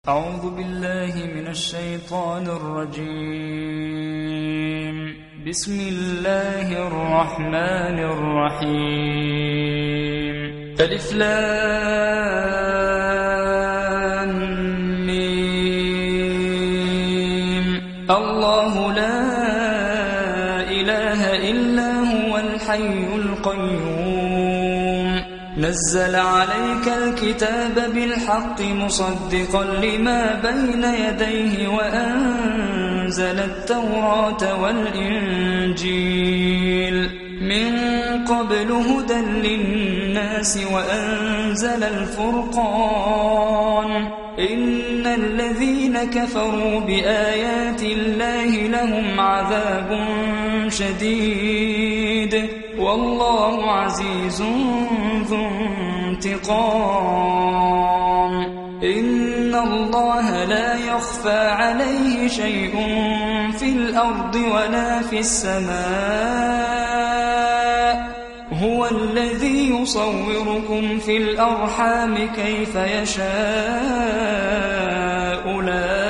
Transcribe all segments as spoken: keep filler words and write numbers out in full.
أعوذ بالله من الشيطان الرجيم. بسم الله الرحمن الرحيم. ألف لام ميم. الله لا إله إلا هو الحي القيوم نزل عليك الكتاب بالحق مصدقا لما بين يديه وأنزل التوراة والإنجيل من قبل هدى للناس وأنزل الفرقان إن الذين كفروا بآيات الله لهم عذاب شديد والله عزيز ذو انتقام. إن الله لا يخفى عليه شيء في الأرض ولا في السماء هو الذي يصوركم في الأرحام كيف يشاء لا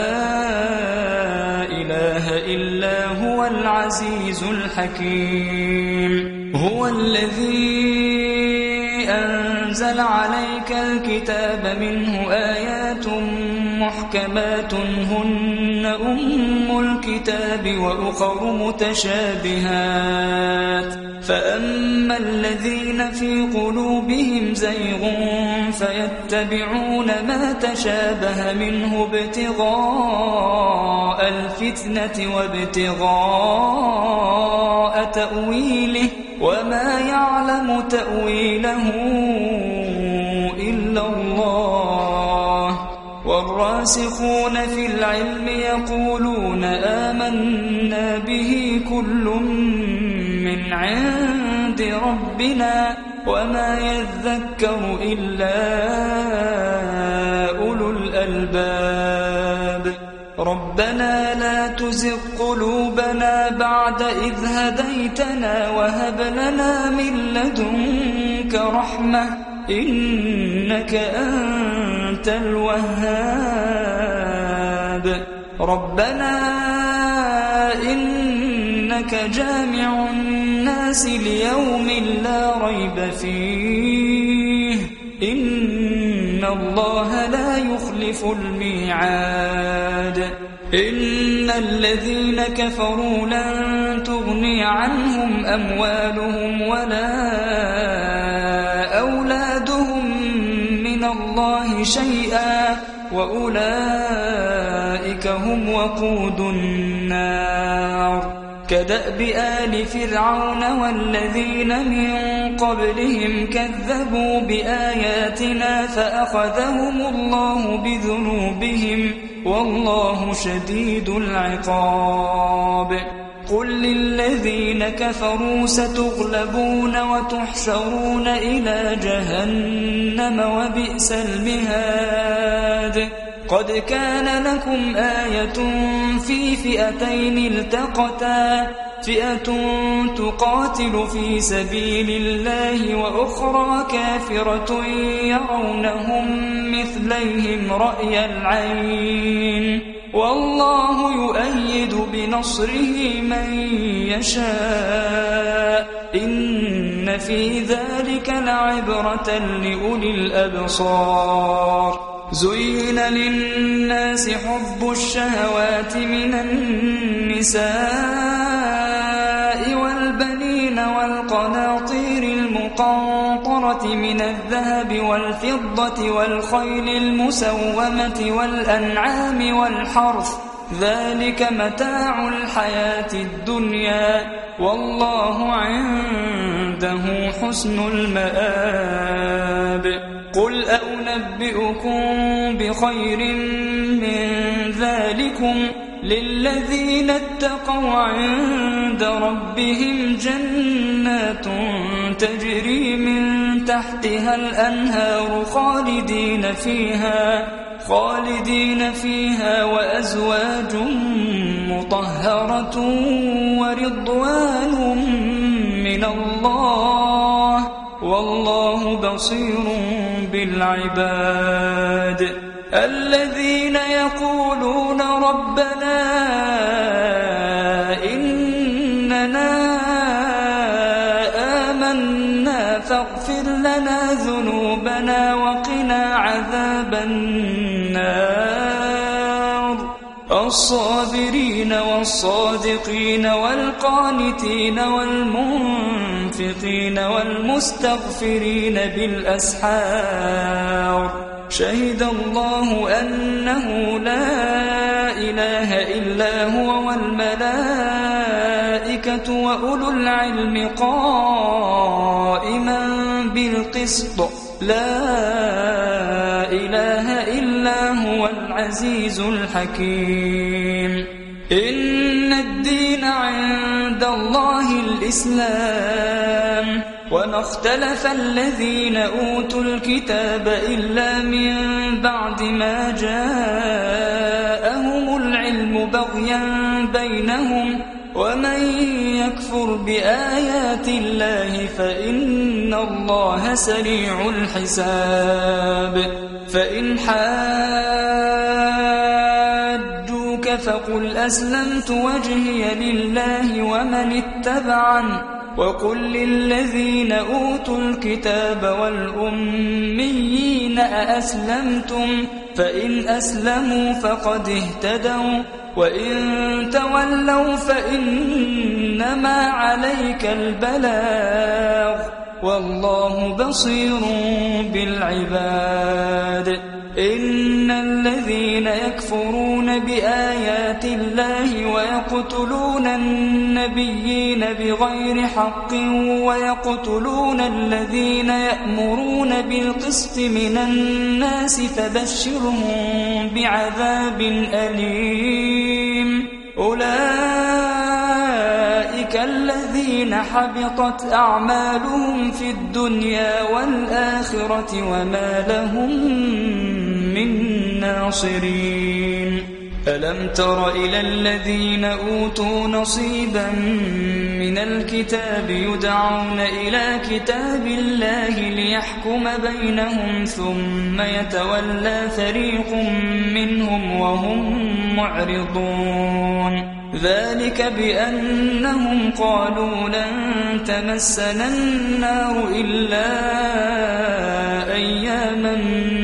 إله إلا هو العزيز الحكيم. هو الذي أنزل عليك الكتاب منه آيات محكمات هن أم الكتاب وأخر متشابهات فأما الذين في قلوبهم زيغ فيتبعون ما تشابه منه ابتغاء الفتنة وابتغاء تأويله وما يعلم تأويله إلا الله والراسخون في العلم يقولون آمنا به كل من عند ربنا وما يذكر إلا أولو الألباب. ربنا لا تزغ قلوبنا بعد إذ هديتنا وهب لنا من لدنك رحمة إنك أنت الوهاب. ربنا إنك جامع الناس ليوم لا ريب فيه إن الله لا يخلف الميعاد. إن الذين كفروا لن تغني عنهم أموالهم ولا أولادهم من الله شيئا وأولئك هم وقود النار. كدأب آل فرعون والذين من قبلهم كذبوا بآياتنا فأخذهم الله بذنوبهم والله شديد العقاب. قل للذين كفروا ستغلبون وتحشرون إلى جهنم وبئس المهاد. قد كان لكم آية في فئتين التقتا فئة تقاتل في سبيل الله وأخرى كافرة يرونهم مثليهم رأي العين والله يؤيد بنصره من يشاء إن في ذلك لعبرة لأولي الأبصار. زين للناس حب الشهوات من النساء والبنين والقناطير المقنطرة من الذهب والفضة والخيل المسومة والأنعام والحرث ذلك متاع الحياة الدنيا والله عنده حسن المآب. قل أنبئكم بخير من ذلكم للذين اتقوا عند ربهم جنات تجري من تحتها الأنهار خالدين فيها خالدين فيها وأزواج مطهرة ورضوان من الله والله بصير بالعباد. الذين يقولون ربنا إننا آمنا فاغفر لنا ذنوبنا وقنا عذاب النار الصابرين والصادقين والقانتين والمنفقين والمستغفرين بالأسحار شهد الله أنه لا إله إلا هو والملائكة وأولو العلم قائما بالقسط لا إله إلا هو العزيز الحكيم إن الدين عند الله الإسلام وما اختلف الذين أوتوا الكتاب إلا من بعد ما جاءهم العلم بغيا بينهم ومن يكفر بآيات الله فإن الله سريع الحساب فإن حاجوك فقل أسلمت وجهي لله ومن اتبعني وقل للذين أوتوا الكتاب والأميين أأسلمتم فإن أسلموا فقد اهتدوا وإن تولوا فإنما عليك البلاغ والله بصير بالعباد إن الذين يكفرون بآيات الله ويقتلون النبيين بغير حق ويقتلون الذين يأمرون بالقسط من الناس فبشرهم بعذاب أليم أولئك الذين حبطت أعمالهم في الدنيا والآخرة وما لهم من ناصرين ألم تر إلى الذين أوتوا نصيبا من الكتاب يدعون إلى كتاب الله ليحكم بينهم ثم يتولى فريق منهم وهم معرضون ذلك بأنهم قالوا لن تمسنا النار إلا أياما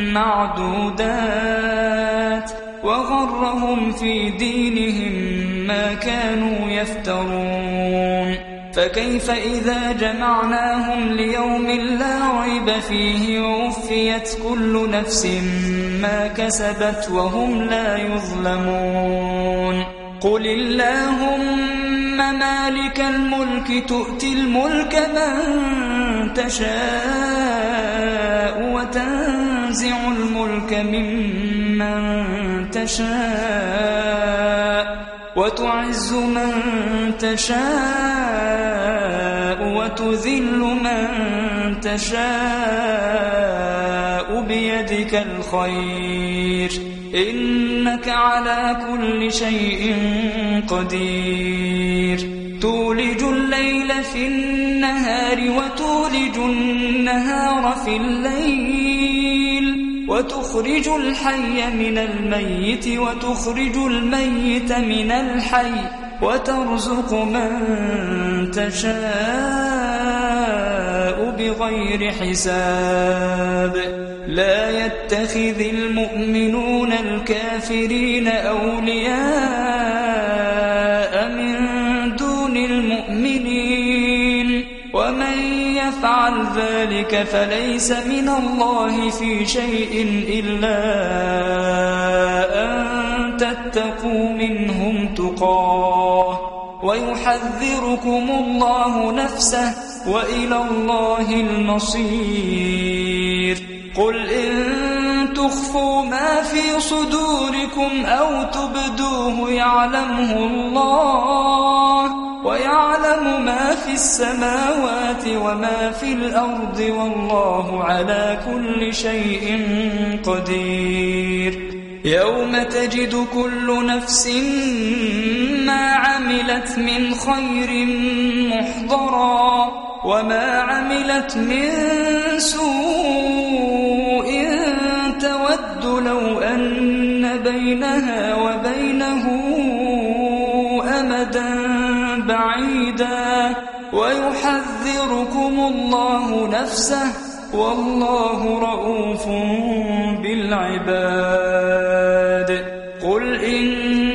معدودات وغرهم في دينهم ما كانوا يفترون فكيف إذا جمعناهم ليوم لا ريب فيه ووفيت كل نفس ما كسبت وهم لا يظلمون قل اللهم مالك الملك تؤتي الملك من تشاء وتنزع الملك ممن تشاء وتعز من تشاء وتذل من تشاء بيدك الخير إنك على كل شيء قدير تولج الليل في النهار وتولج النهار في الليل وتخرج الحي من الميت وتخرج الميت من الحي وترزق من تشاء بغير حساب لا يتخذ المؤمنون الكافرين أولياء من دون المؤمنين ومن يفعل ذلك فليس من الله في شيء إلا أن تتقوا منهم تقاه ويحذركم الله نفسه وإلى الله المصير قل إن تخفوا ما في صدوركم أو تبدوه يعلمه الله ويعلم ما في السماوات وما في الأرض والله على كل شيء قدير يوم تجد كل نفس ما عملت من خير محضرا وما عملت من سوء تود لو أن بينها وبينه أمدا بعيدا ويحذركم الله نفسه والله رؤوف بالعباد قل إن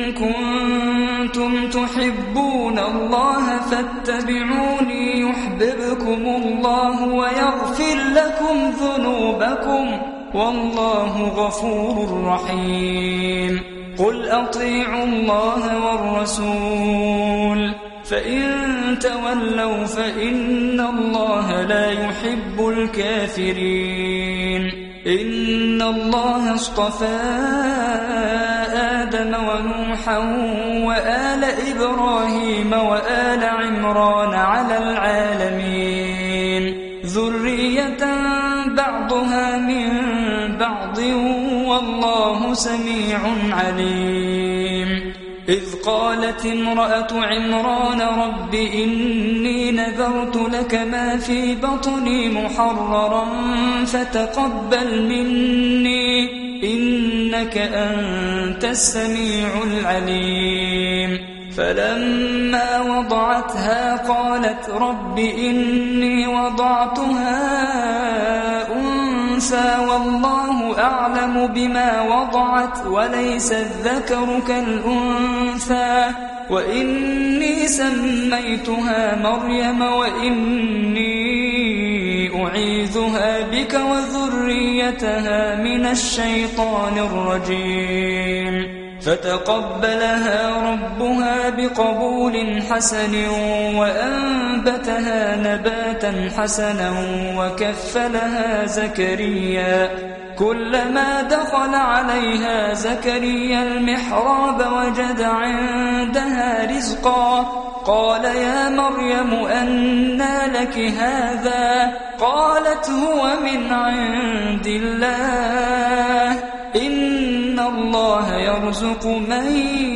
كنتم تحبون الله فاتبعوني يحببكم الله ويغفر لكم ذنوبكم والله غفور رحيم قل أطيعوا الله والرسول فإن تولوا فإن الله لا يحب الكافرين إن الله اصطفى آدم ونوحا وآل إبراهيم وآل عمران على العالمين ذرية بعضها من بعض والله سميع عليم إذ قالت امرأة عمران رب إني نذرت لك ما في بطني محررا فتقبل مني إنك أنت السميع العليم فلما وضعتها قالت رب إني وضعتها أنثى والله أعلم بما وضعت وليس الذكر كالأنثى وإني سميتها مريم وإني أعيذها بك وذريتها من الشيطان الرجيم فتقبلها ربها بقبول حسن وأنبتها نباتا حسنا وكفلها زكريا كلما دخل عليها زكريا المحراب وجد عندها رزقا قال يا مريم أنى لك هذا قالت هو من عند الله إن الله يرزق من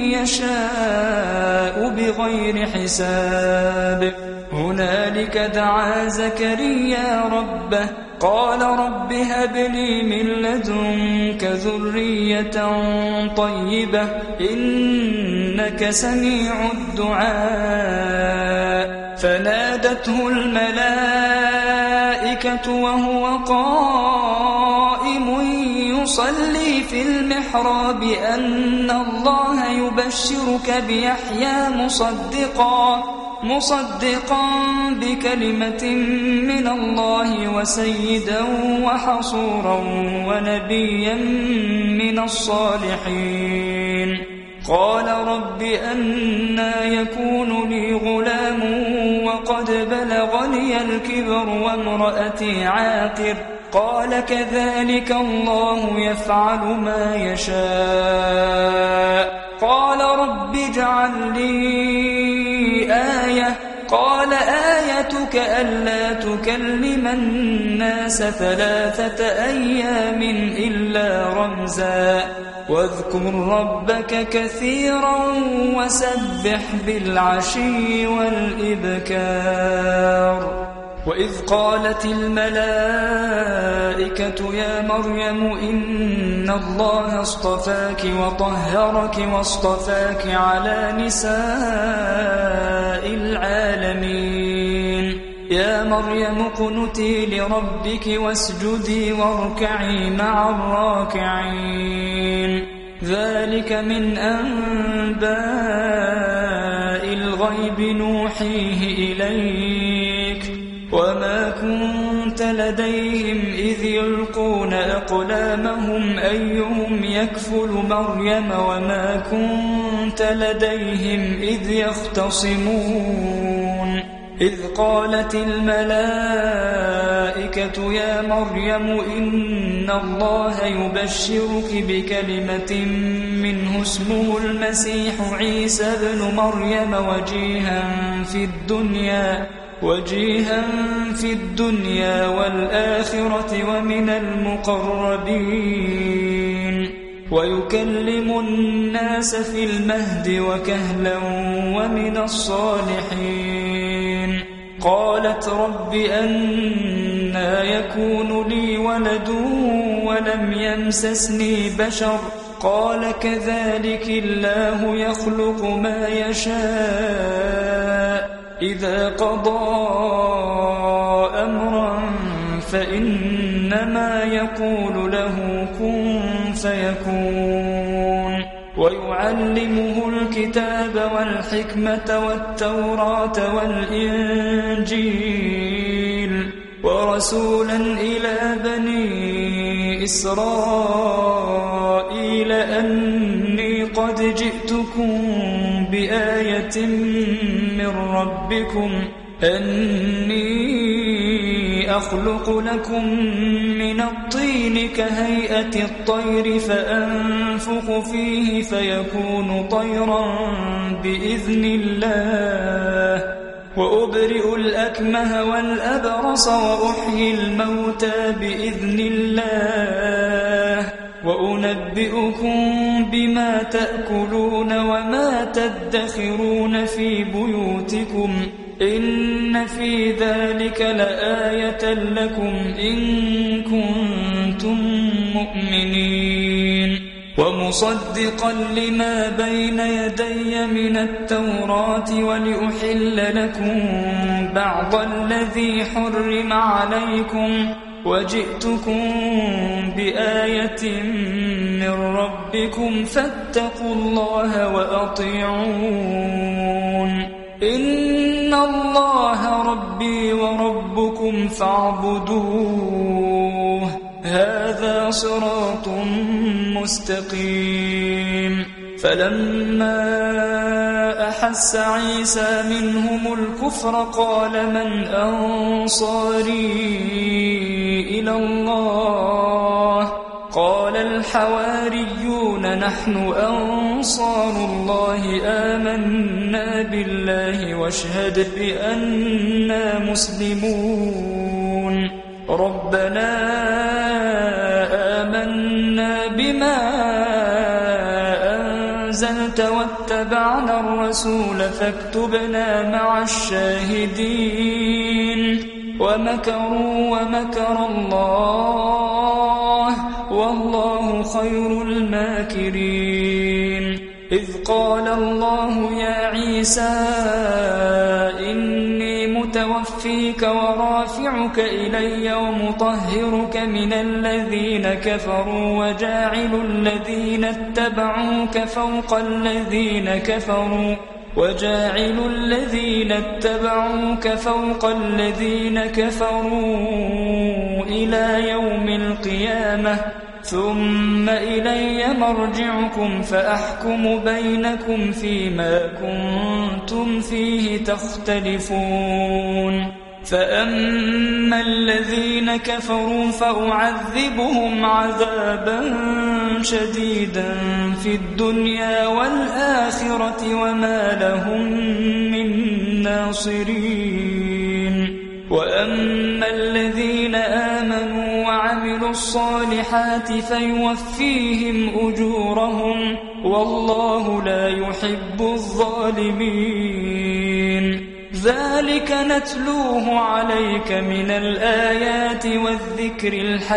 يشاء بغير حساب هنالك دعا زكريا ربه قال رب هب لي من لدنك ذرية طيبة إنك سميع الدعاء فنادته الملائكة وهو قائم يصلي في المحراب أن الله يبشرك بيحيى مصدقا مصدقا بكلمة من الله وسيدا وحصورا ونبيا من الصالحين قال رب أنى يكون لي غلام وقد بلغني الكبر وامرأتي عاقر قال كذلك الله يفعل ما يشاء قال رب اجعل لي آية قال آيتك ألا تكلم الناس ثلاثة أيام إلا رمزا واذكر ربك كثيرا وسبح بالعشي والإبكار وإذ قالت الملائكة يا مريم إن الله اصطفاك وطهرك واصطفاك على نساء العالمين يا مريم اقنتي لربك واسجدي واركعي مع الراكعين ذلك من أنباء الغيب نوحيه إليك وما كنت لديهم إذ يلقون أقلامهم أيهم يكفل مريم وما كنت لديهم إذ يختصمون إذ قالت الملائكة يا مريم إن الله يبشرك بكلمة منه اسمه المسيح عيسى ابن مريم وجيها في الدنيا وجيها في الدنيا والآخرة ومن المقربين ويكلم الناس في المهد وكهلا ومن الصالحين قالت رب أنى أنى يكون لي ولد ولم يمسسني بشر قال كذلك الله يخلق ما يشاء إذا قضى أمرا فإنما يقول له كن فيكون ويعلمه الكتاب والحكمة والتوراة والإنجيل ورسولا إلى بني إسرائيل أني قد جئتكم بآية من ربكم أني أخلق لكم من الطين كهيئة الطير فأنفخ فيه فيكون طيرا بإذن الله وأبرئ الأكمه والأبرص وأحيي الموتى بإذن الله وأنبئكم بما تأكلون وما تدخرون في بيوتكم إن في ذلك لآية لكم إن كنتم مؤمنين ومصدقا لما بين يدي من التوراة ولأحل لكم بعض الذي حرم عليكم وجئتكم بآية من ربكم فاتقوا الله وأطيعون إن الله ربي وربكم فاعبدوه هذا صراط مستقيم فلما أحس عيسى منهم الكفر قال من أنصاري إلى الله قال الحواريون نحن أنصار الله آمنا بالله واشهد بأننا مسلمون ربنا آمنا بما أنزلت واتبعنا الرسول فاكتبنا مع الشاهدين ومكروا ومكر الله والله خير الماكرين إذ قال الله يا عيسى إني متوفيك ورافعك إلي ومطهرك من الذين كفروا وجاعل الذين اتبعوك فوق الذين كفروا وجاعل الذين اتبعوك فوق الذين كفروا إلى يوم القيامة ثم إلي مرجعكم فأحكم بينكم فيما كنتم فيه تختلفون فأما الذين كفروا فأعذبهم عذابا شديدا في الدنيا والآخرة وما لهم من ناصرين وأما الذين آمنوا وعملوا الصالحات فيوفيهم أجورهم والله لا يحب الظالمين ذلك نتلوه عليك من الآيات والذكر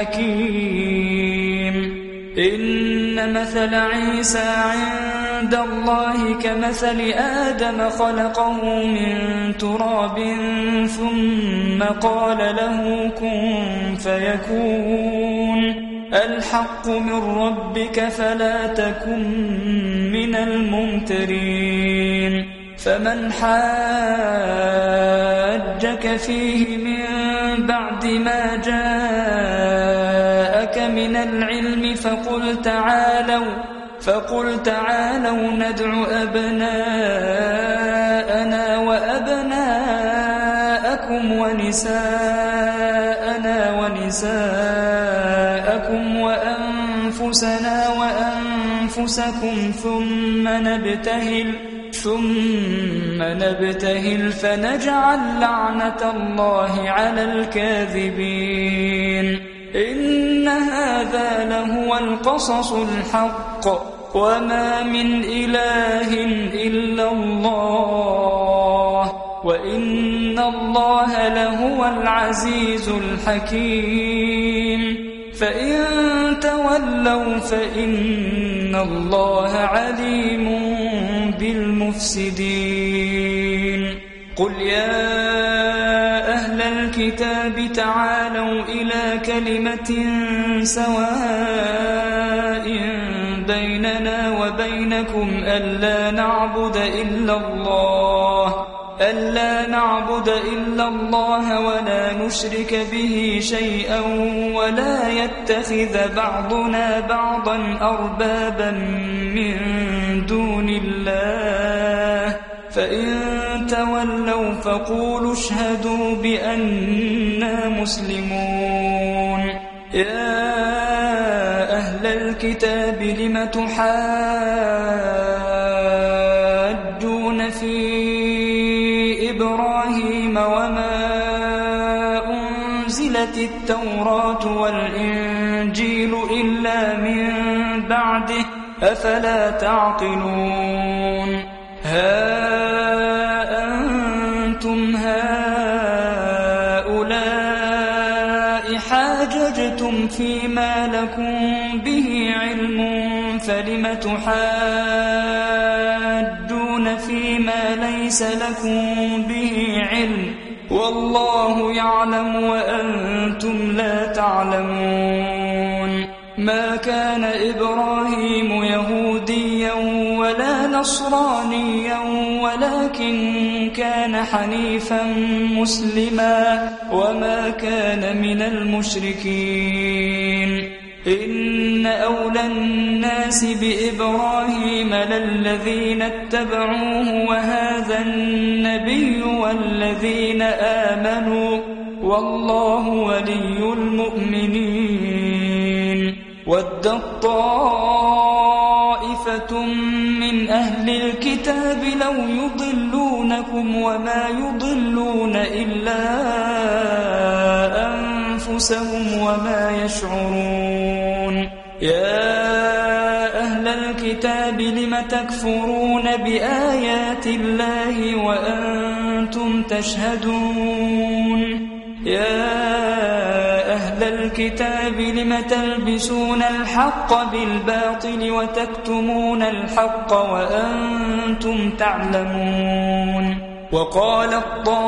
الحكيم إن مثل عيسى عند الله كمثل آدم خلقه من تراب ثم قال له كن فيكون الحق من ربك فلا تكن من الممترين فمن حاجك فيه من بعد ما جاءك من العلم فقل تعالوا فقل تعالوا ندع أبناءنا وأبناءكم ونساءنا ونساءكم وأنفسنا وأنفسكم ثم نبتهل ثم نبتهل فنجعل لعنة الله على الكاذبين إن هذا لهو القصص الحق وما من إله إلا الله وإن الله لهو العزيز الحكيم فإن تولوا فإن الله عليم بالمفسدين قل يا أهل الكتاب تعالوا إلى كلمة سواء بيننا وبينكم ألا نعبد إلا الله ألا نعبد إلا الله ولا نشرك به شيئا ولا يتخذ بعضنا بعضا أربابا من دون الله فإن تولوا فقولوا اشهدوا بأننا مسلمون يا أهل الكتاب لم تحاجون في إبراهيم وما أنزلت التوراة والإنجيل إلا من بعده أفلا تعقلون ها أنتم هؤلاء حاججتم فيما لكم به علم فلم تحاجون فيما ليس لكم به علم والله يعلم وأنتم لا تعلمون ما كان إبراهيم يهوديا ولا نصرانيا ولكن كان حنيفا مسلما وما كان من المشركين إن أولى الناس بإبراهيم للذين اتبعوه وهذا النبي والذين آمنوا والله ولي المؤمنين ودت طائفة من أهل الكتاب لو يضلونكم وما يضلون إلا أنفسهم وما يشعرون يا أهل الكتاب لم تكفرون بآيات الله وأنتم تشهدون يا أهل الكتاب لم تلبسون الحق بالباطل وتكتمون الحق وأنتم تعلمون وقالت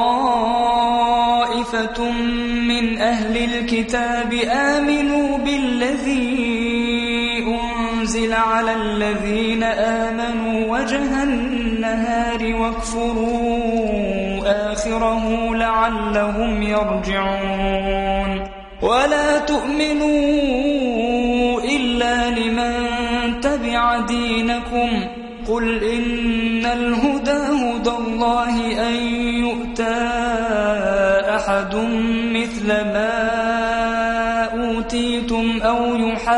طائفة من أهل الكتاب آمنوا بالذي أنزل على الذين آمنوا وجه النهار واكفروا آخره لعلهم يرجعون ولا تؤمنوا إلا لمن تبع دينكم قل إن الهدى هدى الله أن يؤتى أحد مثل ما أوتيتم أو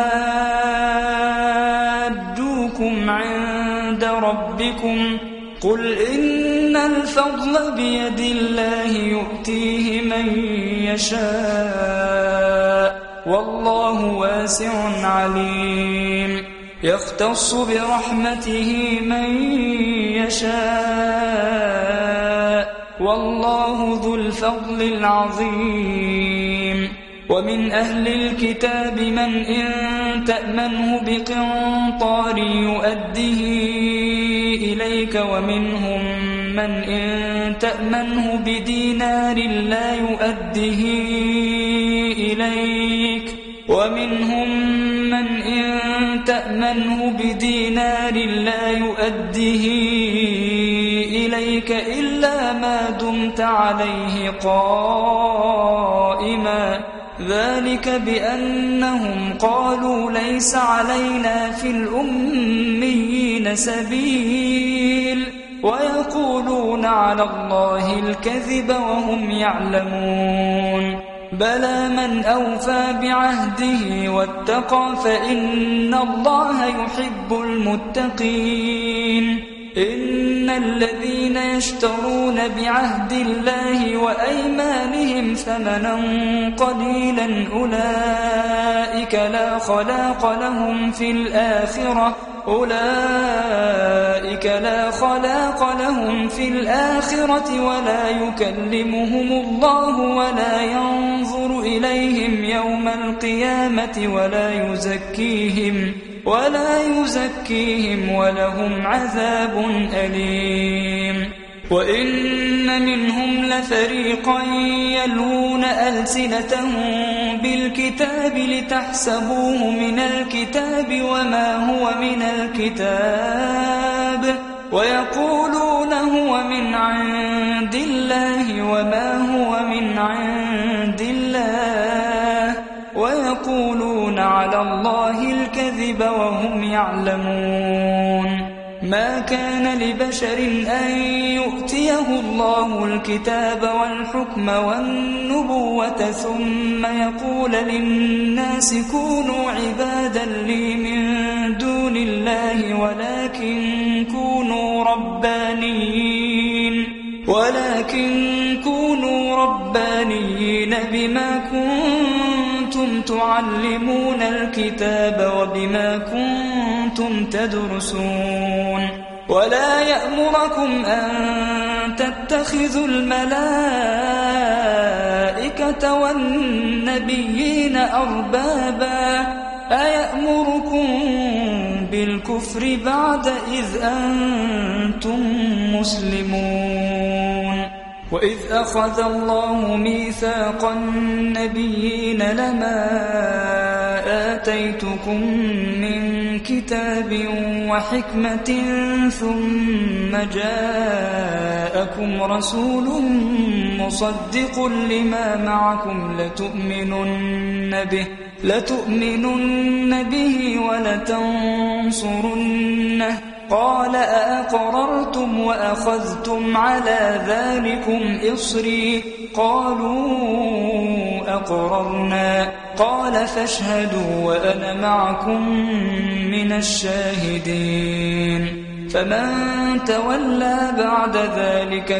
يحاجوكم عند ربكم قل إن الفضل بيد الله يؤتيه من يشاء والله واسع عليم يختص برحمته من يشاء والله ذو الفضل العظيم ومن أهل الكتاب من إن تأمنه بقنطار يؤده إليك ومنهم من إن تأمنه بدينار لا يؤده إليك ومنهم من إن تأمنه بدينار لا يؤده إليك إلا ما دمت عليه قائما ذلك بأنهم قالوا ليس علينا في الأميين سبيل ويقولون على الله الكذب وهم يعلمون بلى من أوفى بعهده واتقى فإن الله يحب المتقين إن الذين يشترون بعهد الله وأيمانهم ثمنا قليلا أولئك لا خلاق لهم في الآخرة أولئك لا خلاق لهم في الآخرة ولا يكلمهم الله ولا ينظر إليهم يوم القيامة ولا يزكيهم ولا يزكيهم ولهم عذاب أليم وإن منهم لفريقا يلوون ألسنتهم بالكتاب لتحسبوه من الكتاب وما هو من الكتاب ويقولون هو من عند الله وما هو من عند الله ويقولون على الله الكذب وهم يعلمون ما كان لبشر أن يؤتيه الله الكتاب والحكم والنبوة ثم يقول للناس كونوا عبادا لي من دون الله ولكن كونوا ربانيين ولكن كونوا ربانيين بما كنتم تعلمون الكتاب وبما كنتم تدرسون ولا يأمركم أن تتخذوا الملائكة والنبيين أربابا أيأمركم بالكفر بعد إذ أنتم مسلمون وإذ أخذ الله ميثاق النبيين لما آتيتكم من كتاب وحكمة ثم جاءكم رسول مصدق لما معكم لتؤمنن به لتؤمنن به ولتنصرنه قال أأقررتم وأخذتم على ذلكم إصري قالوا أقررنا قال فاشهدوا وأنا معكم من الشاهدين فمن تولى بعد ذلك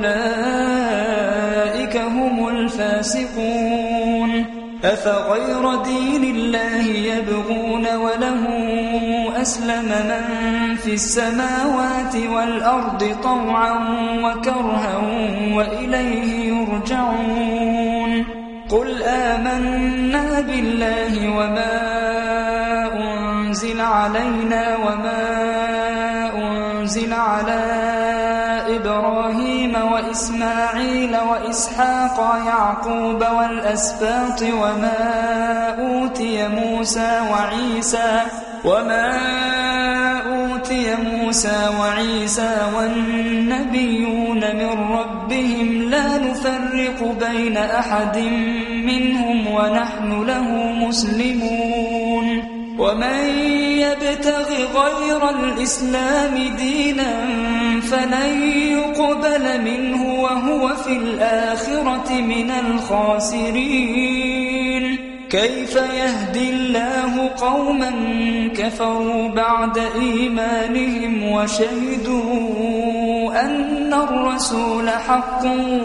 فأولئك هم الفاسقون أفغير دين الله يبغون وله أسلم من في السماوات والأرض طوعا وكرها وإليه يرجعون قل آمنا بالله وما أنزل علينا وما أنزل على إبراهيم وإسماعيل وإسحاق ويعقوب والأسباط وما أوتي موسى وعيسى وما أوتي موسى وعيسى والنبيون من ربهم لا نفرق بين أحد منهم ونحن له مسلمون ومن يبتغ غير الإسلام دينا فلن يقبل منه وهو في الآخرة من الخاسرين كيف يهدي الله قوما كفروا بعد إيمانهم وشهدوا أن الرسول حق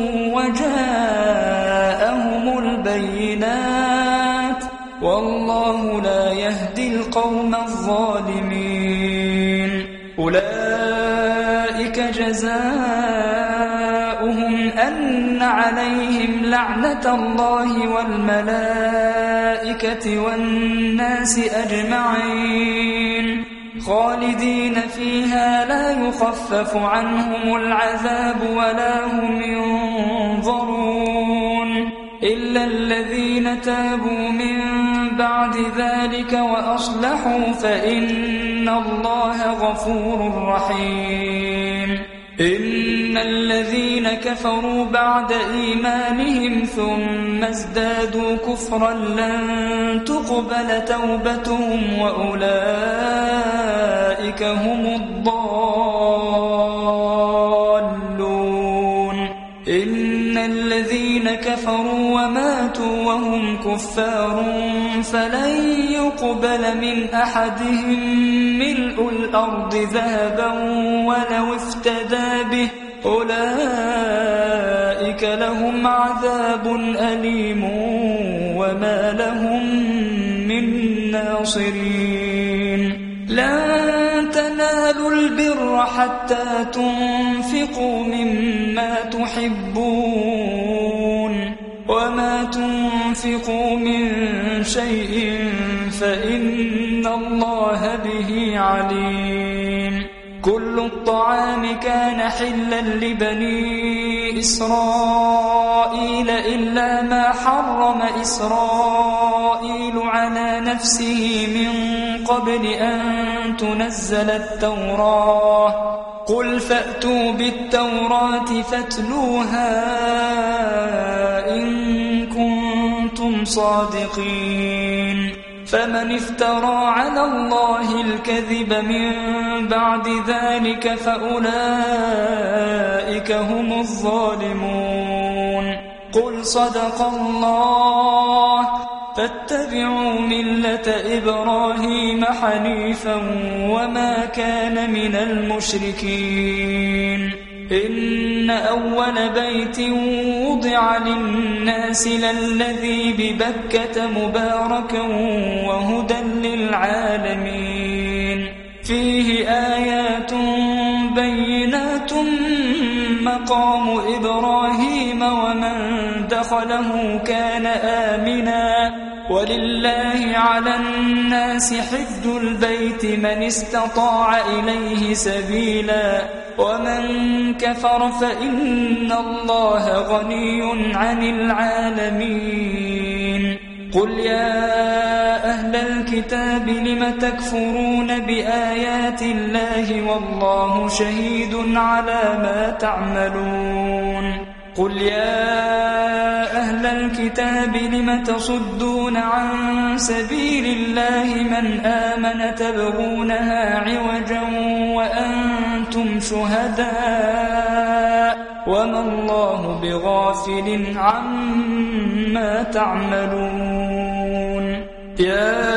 وجاءهم البينات والله لا يهدي القوم الظالمين أولئك جزاؤهم أن عليهم لعنة الله والملائكة والناس أجمعين خالدين فيها لا يخفف عنهم العذاب ولا هم ينظرون إلا الذين تابوا من بعد ذلك وأصلحوا فإن الله غفور رحيم إن الذين كفروا بعد إيمانهم ثم ازدادوا كفرا لن تقبل توبتهم وأولئك هم الضالون إن الذين كفروا وماتوا وهم كفار فلن يقبل يقبل من أحدهم ملء الأرض ذهبا ولو افتدى به أولئك لهم عذاب أليم وما لهم من ناصرين لن تنالوا البر حتى تنفقوا مما تحبون وما تنفقوا من شيء فإن الله به عليم كل الطعام كان حلا لبني إسرائيل إلا ما حرم إسرائيل على نفسه من قبل أن تنزل التوراة قل فأتوا بالتوراة فاتلوها إن كنتم صادقين فمن افترى على الله الكذب من بعد ذلك فأولئك هم الظالمون قل صدق الله فاتبعوا ملة إبراهيم حنيفا وما كان من المشركين إن أول بيت وضع للناس للذي ببكة مباركا وهدى للعالمين فيه آيات بينات مقام إبراهيم ومن دخله كان آمنا ولله على الناس حج البيت من استطاع إليه سبيلا ومن كفر فإن الله غني عن العالمين قل يا أهل الكتاب لم تكفرون بآيات الله والله شهيد على ما تعملون قل يا أهل الكتاب لم تصدون عن سبيل الله من آمن تبغونها عوجا وأنتم شهداء وما الله بغافل عما تعملون يا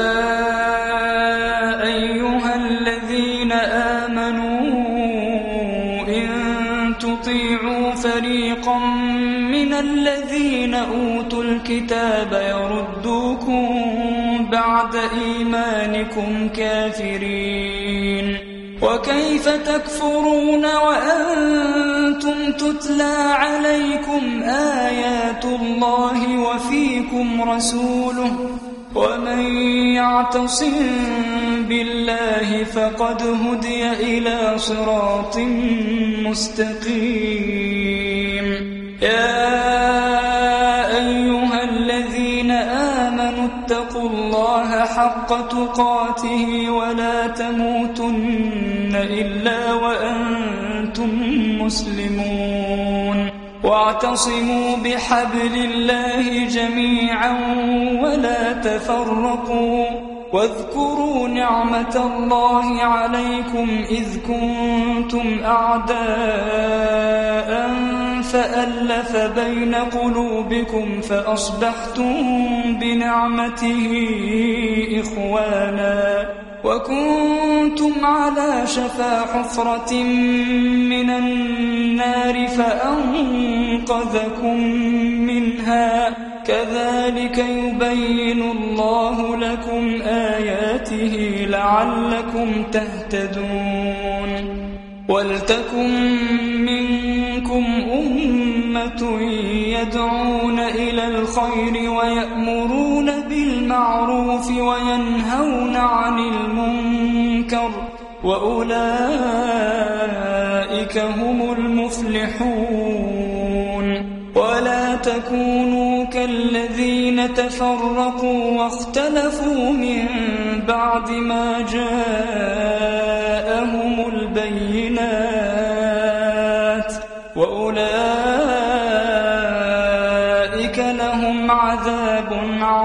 أيها الذين آمنوا إن تطيعوا فريقا من الذين أوتوا الكتاب يردوكم بعد إيمانكم كافرين وكيف تكفرون وأنتم تتلى عليكم آيات الله وفيكم رسوله ومن يعتصم بالله فقد هدي إلى صراط مستقيم يا أيها الذين آمنوا اتقوا الله حق تقاته ولا تموتن إلا وأنتم مسلمون واعتصموا بحبل الله جميعا ولا تفرقوا واذكروا نعمة الله عليكم إذ كنتم أعداء فألف بين قلوبكم فأصبحتم بنعمته إخوانا وكنتم على شفا حفرة من النار فأنقذكم منها كذلك يبين الله لكم آياته لعلكم تهتدون ولتكن منكم أمة يدعون إلى الخير ويأمرون بالمعروف وينهون عن المنكر وأولئك هم المفلحون ولا تكونوا كالذين تفرقوا واختلفوا من بعد ما جاءهم البينات وأولئك لهم عذاب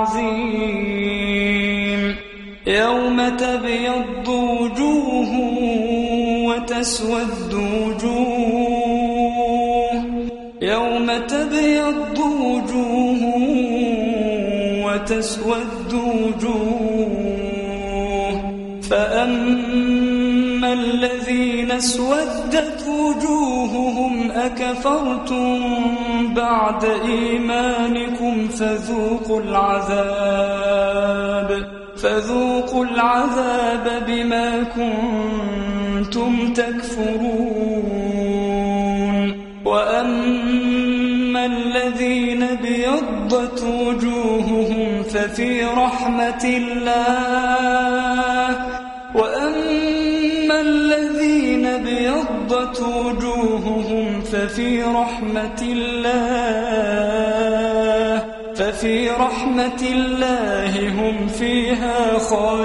عظيم يوم تبيض وجوه وتسود وجوه يوم تبيض وجوه وتسود وجوه وأما الذين اسودت وجوههم أكفرتم بعد إيمانكم فذوقوا العذاب فذوقوا العذاب بما كنتم تكفرون وأما الذين ابيضت وجوههم ففي رحمة الله وأما الذين ابيضت وجوههم ففي رحمة الله ففي رحمة الله هم فيها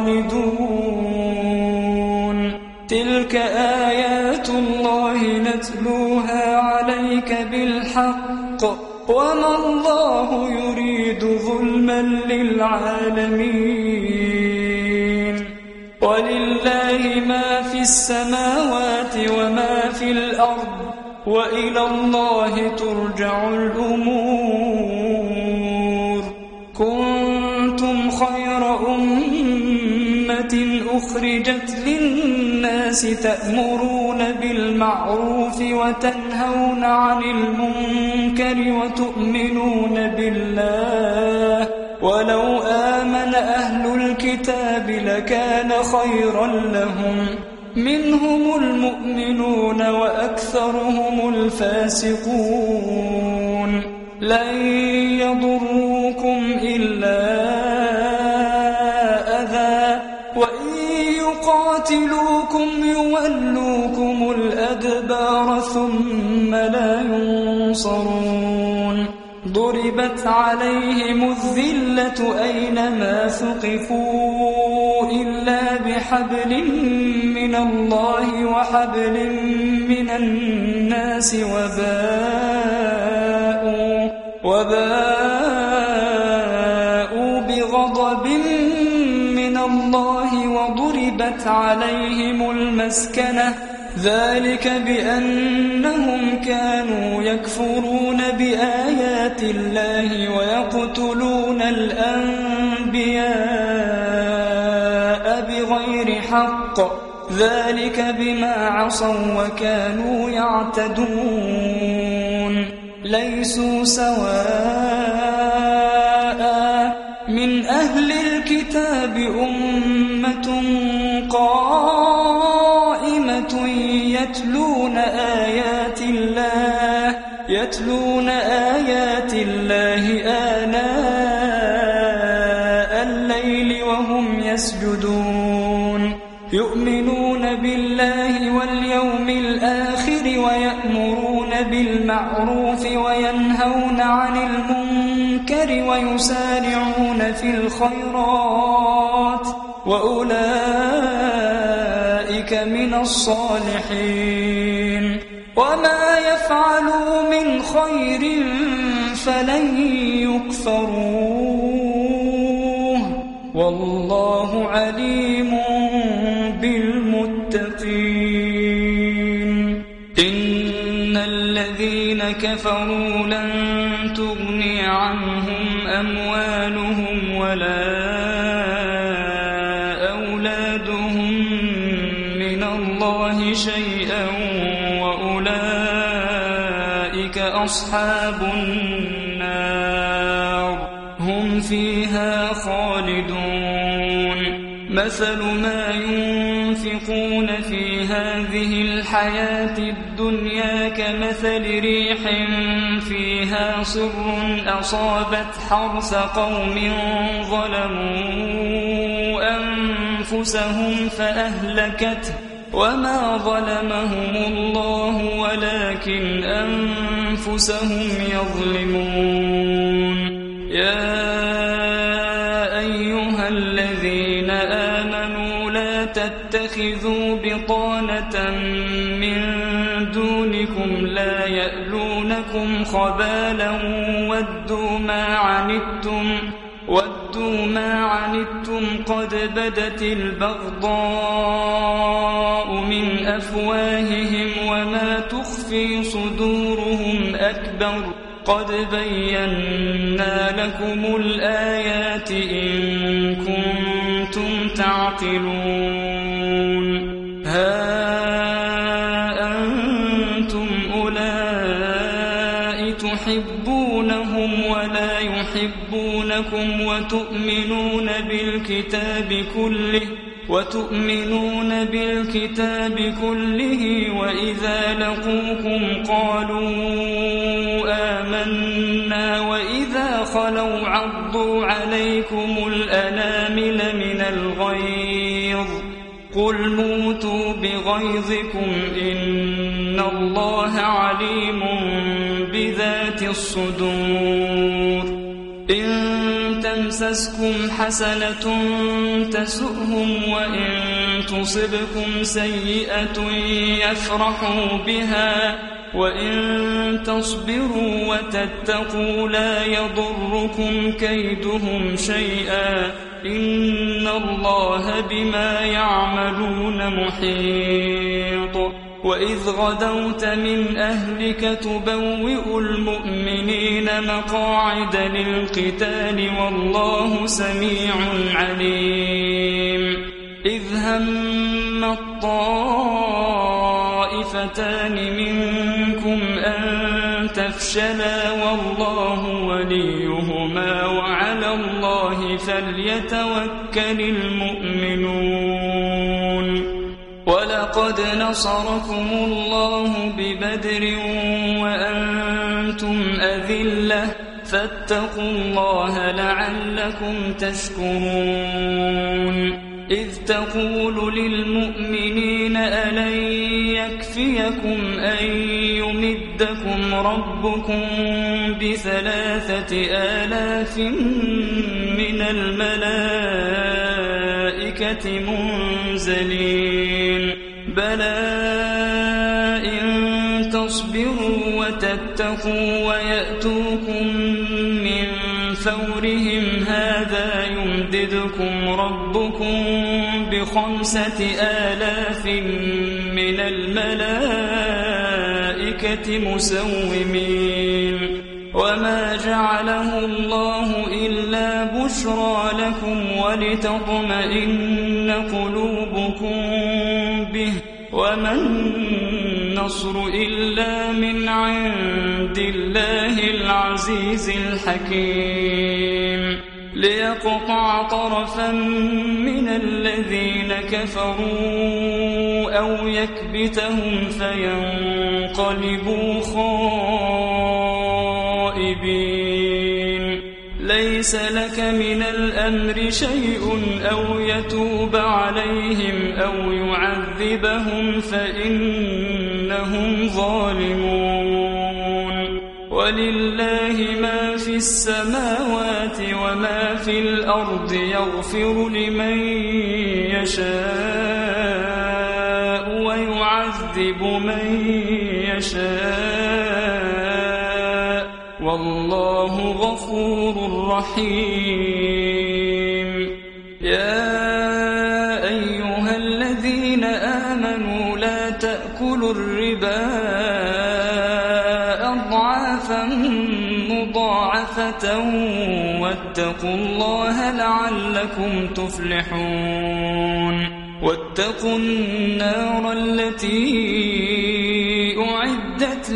خالدون تلك آيات الله نتلوها عليك بالحق وما الله يريد ظلما للعالمين ولله ما في السماوات وما في الأرض وإلى الله ترجع الأمور كنتم خير أمة أخرجت للناس تأمرون بالمعروف وتنهون عن المنكر وتؤمنون بالله ولو آمن أهل الكتاب لكان خيرا لهم منهم المؤمنون وأكثرهم الفاسقون لن يضروكم إلا أذى وإن يقاتلوكم يولوكم الأدبار ثم لا ينصرون ضربت عليهم الذلة أينما ثقفوا إلا بحبل من الله وحبل من الناس وباءوا, وباءوا بغضب من الله وضربت عليهم المسكنة ذلك بأنهم كانوا يكفرون بآيات الله ويقتلون الأنبياء بغير حق ذلك بما عصوا وكانوا يعتدون ليسوا سواء من أهل الكتاب أمة قائمة يتلون آيات الله يتلون آيات الله آناء الليل وهم يسجدون يؤمنون بالله واليوم الآخر ويأمرون بالمعروف وينهون عن المنكر ويسارعون في الخيرات وأولئك من الصالحين وما يفعلوا من خير فلن يكفروه والله عليم بالمتقين إن الذين كفروا لن تغني عنهم أموالهم ولا أولادهم من الله شيئا وأولئك أصحاب النار هم فيها خالدون مثل ما ينفقون في هذه الحياة الدنيا كمثل ريح فيها صر أصابت حرث قوم ظلموا أنفسهم فأهلكته وما ظلمهم الله ولكن أنفسهم يظلمون يا أيها الذين آمنوا لا تتخذوا بطانة من دونكم لا يألونكم خبالا ودوا ما عنتم ودوا ما عنتم قد بدت البغضاء من أفواههم وما تخفي صدورهم أكبر قد بينا لكم الآيات إن كنتم تعقلون تحبونهم ولا يحبونكم وتؤمنون بالكتاب كله وتؤمنون بالكتاب كله وإذا لقوكم قالوا آمنا وإذا خلوا عضوا عليكم الأنامل من الغيظ قل موتوا بغيظكم إن الله عليم بذات الصدور إن تمسسكم حسنة تسؤهم وإن تصبكم سيئة يفرحوا بها وإن تصبروا وتتقوا لا يضركم كيدهم شيئا إن الله بما يعملون محيط وإذ غدوت من أهلك تبوئ المؤمنين مقاعد للقتال والله سميع عليم إذ هم الطائفتان منكم أن تفشلا والله وليهما وعلى الله فليتوكل المؤمنون ولقد نصركم الله ببدر وأنتم أذلة فاتقوا الله لعلكم تشكرون إذ تقول للمؤمنين ألن يكفيكم أن يمدكم ربكم بثلاثة آلاف من الملائكة منزلين بلى إن تصبروا وتتقوا ويأتوكم من فورهم هذا يمددكم ربكم بخمسة آلاف من الملائكة مسومين وما جعله الله إلا بشرى لكم ولتطمئن قلوبكم به وما النصر إلا من عند الله العزيز الحكيم ليقطع طرفا من الذين كفروا أو يكبتهم فينقلبوا خائبين ليس لك من الأمر شيء أو يتوب عليهم أو يعذبهم فإنهم ظالمون ولله ما في السماوات وما في الأرض يغفر لمن يشاء ويعذب من يشاء والله غفور رحيم يا أيها الذين آمنوا لا تأكلوا الربا أضعافا مضاعفة واتقوا الله لعلكم تفلحون واتقوا النار التي أعدت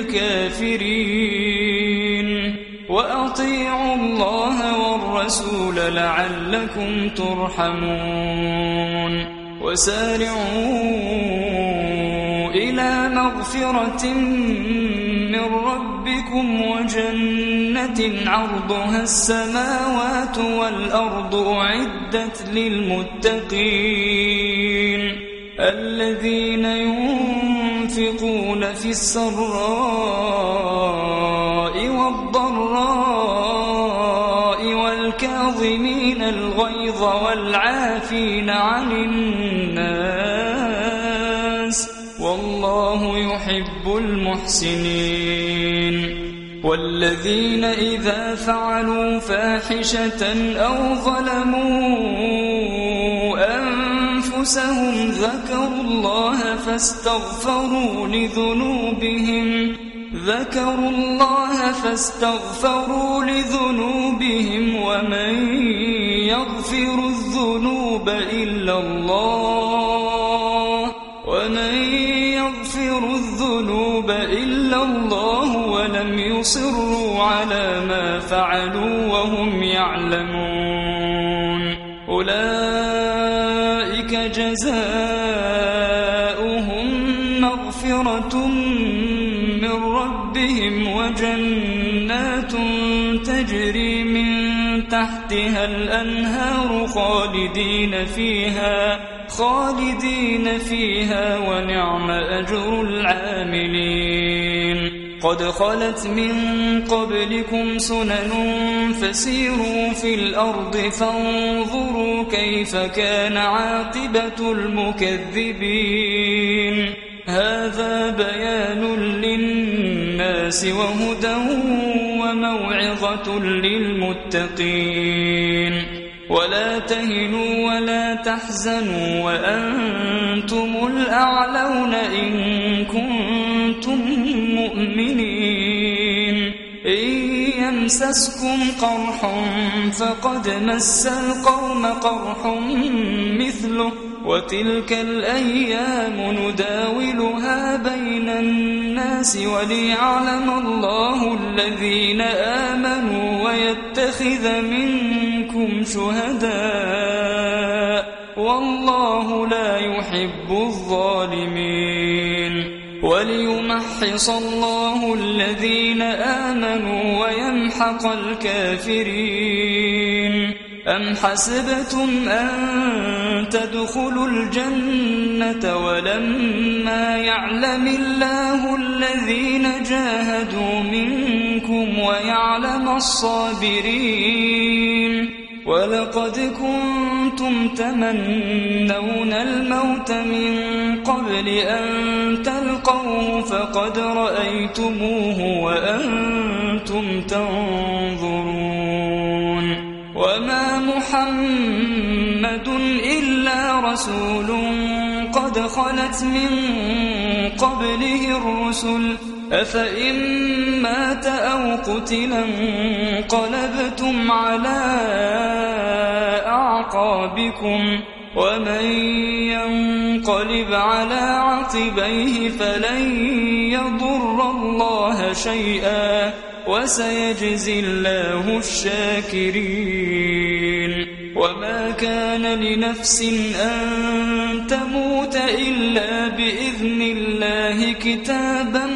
للكافرين وأطيعوا الله والرسول لعلكم ترحمون وسارعوا إلى مغفرة من ربكم وجنة عرضها السماوات والأرض أعدت للمتقين الذين ينفقون في السراء والضراء والكاظمين الغيظ والعافين عن الناس والله يحب المحسنين والذين إذا فعلوا فاحشة أو ظلموا أنفسهم ذكروا الله فاستغفروا لذنوبهم ذكروا الله فاستغفروا لذنوبهم ومن يغفر الذنوب إلا الله ومن يغفر الذنوب إلا الله ولم يصروا أصروا على ما فعلوا وهم يعلمون أولئك جزاؤهم مغفرة من ربهم وجنات تجري من تحتها الأنهار خالدين فيها خالدين فيها ونعم أجر العاملين قد خلت من قبلكم سنن فسيروا في الأرض فانظروا كيف كان عاقبة المكذبين هذا بيان للناس وهدى وموعظة للمتقين ولا تهنوا ولا تحزنوا وأنتم الأعلون إن كنتم مؤمنين إن يمسسكم قرح فقد مس القوم قرح مثله وتلك الأيام نداولها بين الناس وليعلم الله الذين آمنوا ويتخذ منكم شهداء والله لا يحب الظالمين وليمحص الله الذين آمنوا ويمحق الكافرين أم حسبتم أن تدخلوا الجنة ولما يعلم الله الذين جاهدوا منكم ويعلم الصابرين ولقد كنتم تمنون الموت من قبل أن تلقوه فقد رأيتموه وأنتم تنظرون وما محمد إلا رسول قد خلت من قبله الرسل أفإن مات أو قتلا انقلبتم على أعقابكم ومن ينقلب على عقبيه فلن يضر الله شيئا وسيجزي الله الشاكرين وما كان لنفس أن تموت إلا بإذن الله كتابا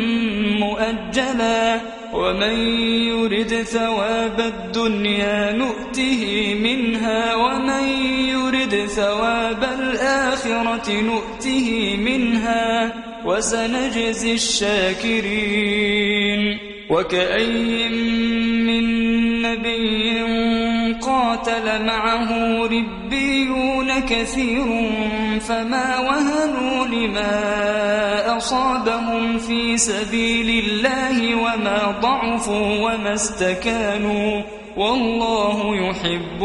مؤجلا ومن يرد ثواب الدنيا نؤته منها ومن يرد ثواب الآخرة نؤته منها وسنجزي الشاكرين وكأي من نبي قاتل معه ربيون كثير فما وهنوا لما أصابهم في سبيل الله وما ضعفوا وما استكانوا والله يحب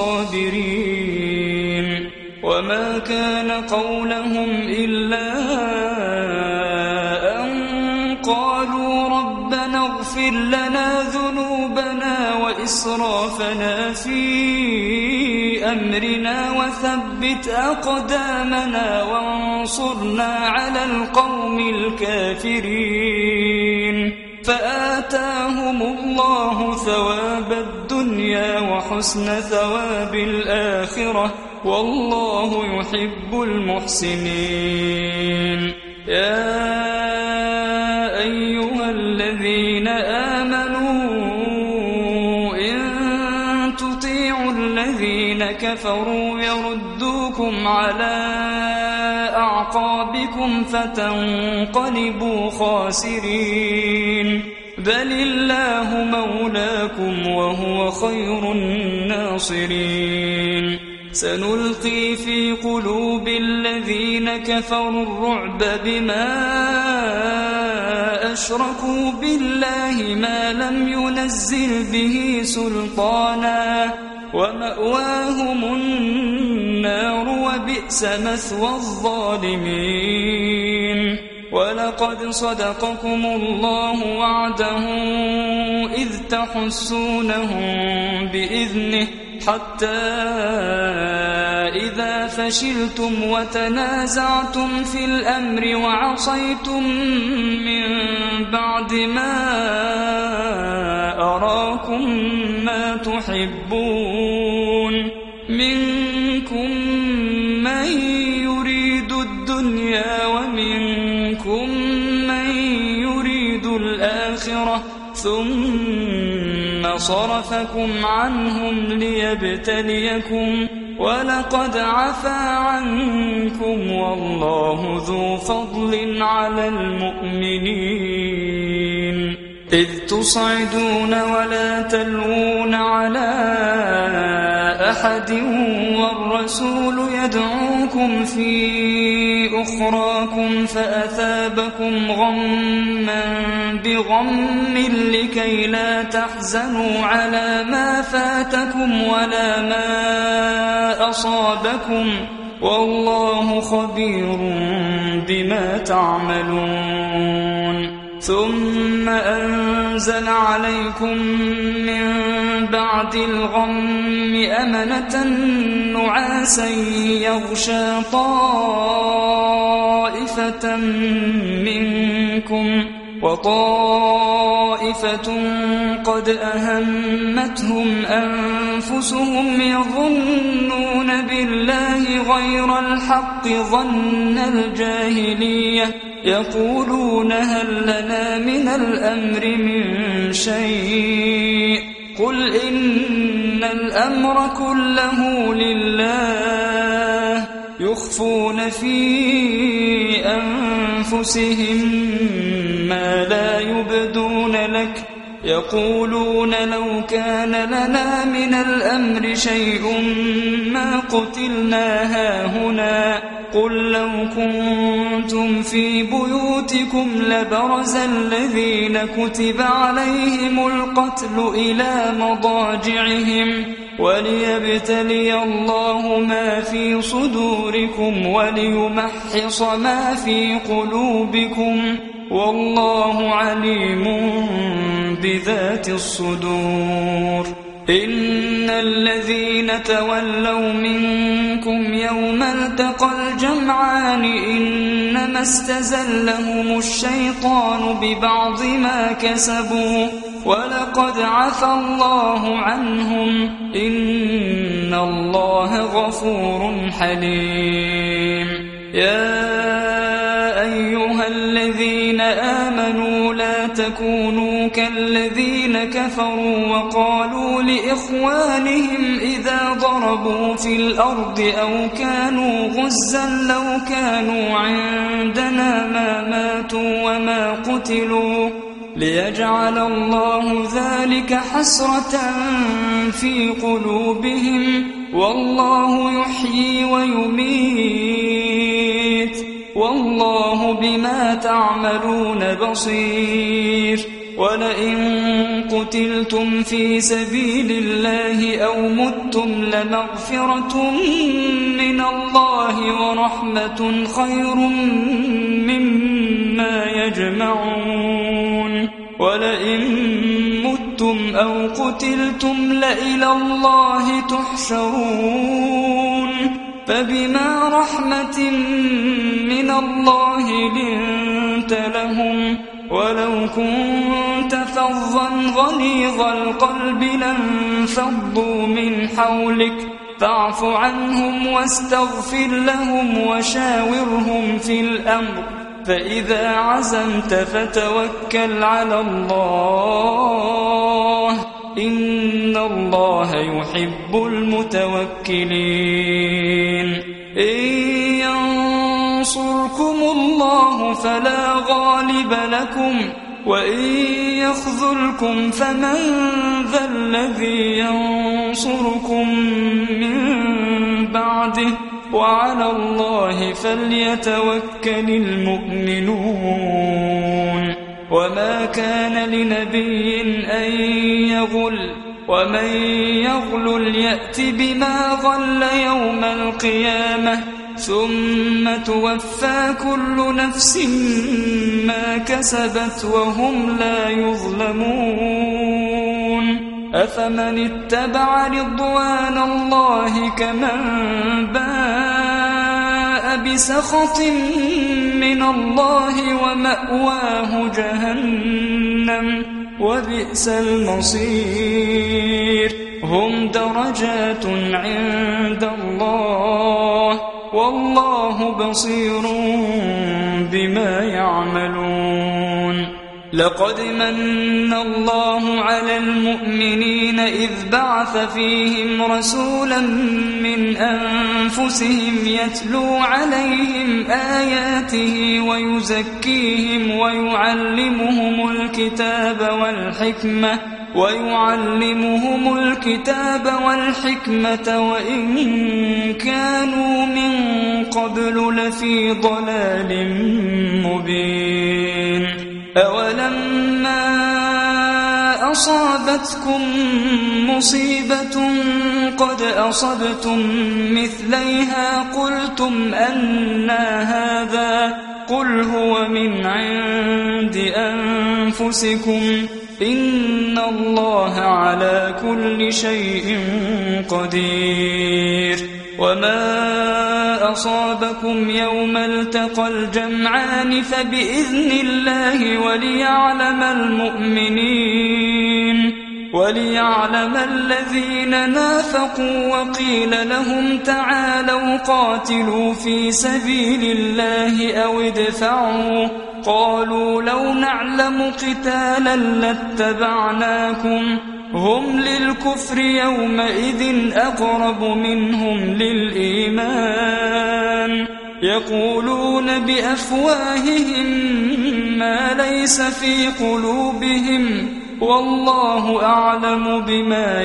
الصابرين وما كان قولهم إلا أن قالوا ربنا اغفر لنا ذنوبنا وإسرافنا في أمرنا وثبت أقدامنا وانصرنا على القوم الكافرين فآتاهم الله ثواب الدنيا وحسن ثواب الآخرة والله يحب المحسنين يا أيها الذين آمنوا إن تطيعوا الذين كفروا يردوكم على أعقابكم فتنقلبوا خاسرين بل الله مولاكم وهو خير الناصرين سنلقي في قلوب الذين كفروا الرعب بما أشركوا بالله ما لم ينزل به سلطانا ومأواهم النار وبئس مثوى الظالمين ولقد صدقكم الله وعده إذ تحسونهم بإذنه حتى فإذا فشلتم وتنازعتم في الأمر وعصيتم من بعد ما أراكم ما تحبون منكم من يريد الدنيا ومنكم من يريد الآخرة ثم صرفكم عنهم ليبتليكم ولقد عفا عنكم والله ذو فضل على المؤمنين إذ تصعدون ولا تلوون على أحد والرسول يدعوكم في أخراكم فأثابكم غما بغم لكي لا تحزنوا على ما فاتكم ولا ما أصابكم والله خبير بما تعملون ثم أنزل عليكم من بعد الغم أمنة نعاسا يغشى طائفة منكم وطائفة قد أهمتهم أنفسهم يظنون بالله غير الحق ظن الجاهلية يقولون هل لنا من الأمر من شيء قل إن الأمر كله لله يخفون في أنفسهم ما لا يبدون لك يقولون لو كان لنا من الأمر شيء ما قتلنا هاهنا قل لو كنتم في بيوتكم لبرز الذين كتب عليهم القتل إلى مضاجعهم وليبتلي الله ما في صدوركم وليمحص ما في قلوبكم والله عليم بذات الصدور إن الذين تولوا منكم يوم التقى الجمعان إنما استزلهم الشيطان ببعض ما كسبوا ولقد عفى الله عنهم إن الله غفور حليم يا أيها الذين آمنوا لا تكونوا كالذين كفروا وقالوا لإخوانهم إذا ضربوا في الأرض أو كانوا غزا لو كانوا عندنا ما ماتوا وما قتلوا ليجعل الله ذلك حسرة في قلوبهم والله يحيي ويميت والله بما تعملون بصير ولئن قتلتم في سبيل الله أو متم لمغفرة من الله ورحمة خير مما يجمعون ولئن متم أو قتلتم لإلى الله تحشرون فبما رحمة من الله لنت لهم ولو كنت فظا غليظ القلب لانفضوا من حولك فاعف عنهم واستغفر لهم وشاورهم في الأمر فإذا عزمت فتوكل على الله إن الله يحب المتوكلين إن ينصركم الله فلا غالب لكم وإن يخذلكم فمن ذا الذي ينصركم من بعده وعلى الله فليتوكل المؤمنون وما كان لنبي أن يغل ومن يغلل يأت بما غل يوم القيامة ثم توفى كل نفس ما كسبت وهم لا يظلمون أفمن اتبع رضوان الله كمن باء بسخط من الله ومأواه جهنم وبئس المصير هم درجات عند الله والله بصير بما يعملون لقد من الله على المؤمنين إذ بعث فيهم رسولا من أنفسهم يتلو عليهم آياته ويزكيهم ويعلمهم الكتاب والحكمة ويعلمهم الكتاب والحكمة وإن كانوا من قبل لفي ضلال مبين أولما أصابتكم مصيبة قد أصبتم مثليها قلتم أنى هذا قل هو من عند أنفسكم إن الله على كل شيء قدير وما أصابكم يوم التقى الجمعان فبإذن الله وليعلم المؤمنين وليعلم الذين نافقوا وقيل لهم تعالوا قاتلوا في سبيل الله أو ادفعوا قالوا لو نعلم قتالا لاتبعناكم هم للكفر يومئذ أقرب منهم للإيمان يقولون بأفواههم ما ليس في قلوبهم والله أعلم بما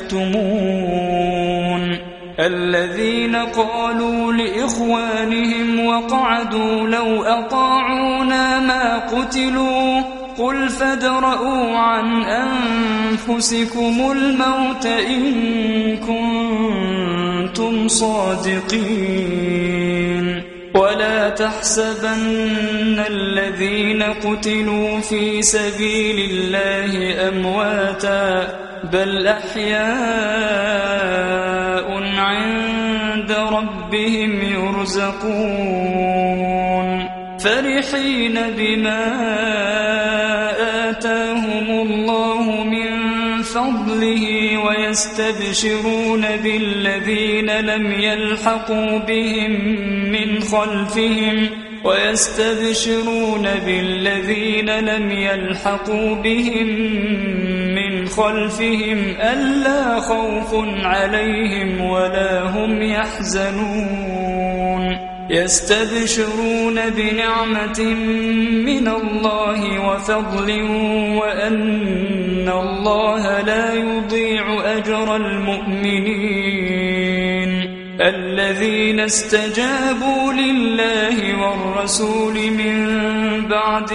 يكتمون الذين قالوا لإخوانهم وقعدوا لو أطاعونا ما قتلوا قل فادرءوا عن أنفسكم الموت إن كنتم صادقين ولا تحسبن الذين قتلوا في سبيل الله أمواتا بل أحياء عند ربهم يرزقون فرحين بما آتاهم الله من فضله ويستبشرون بالذين لم يلحقوا بهم من خلفهم ويستبشرون بالذين لم يلحقوا بهم من خلفهم ألا خوف عليهم ولا هم يحزنون يستبشرون بنعمة من الله وفضل وأن الله لا يضيع أجر المؤمنين الذين استجابوا لله والرسول من بعد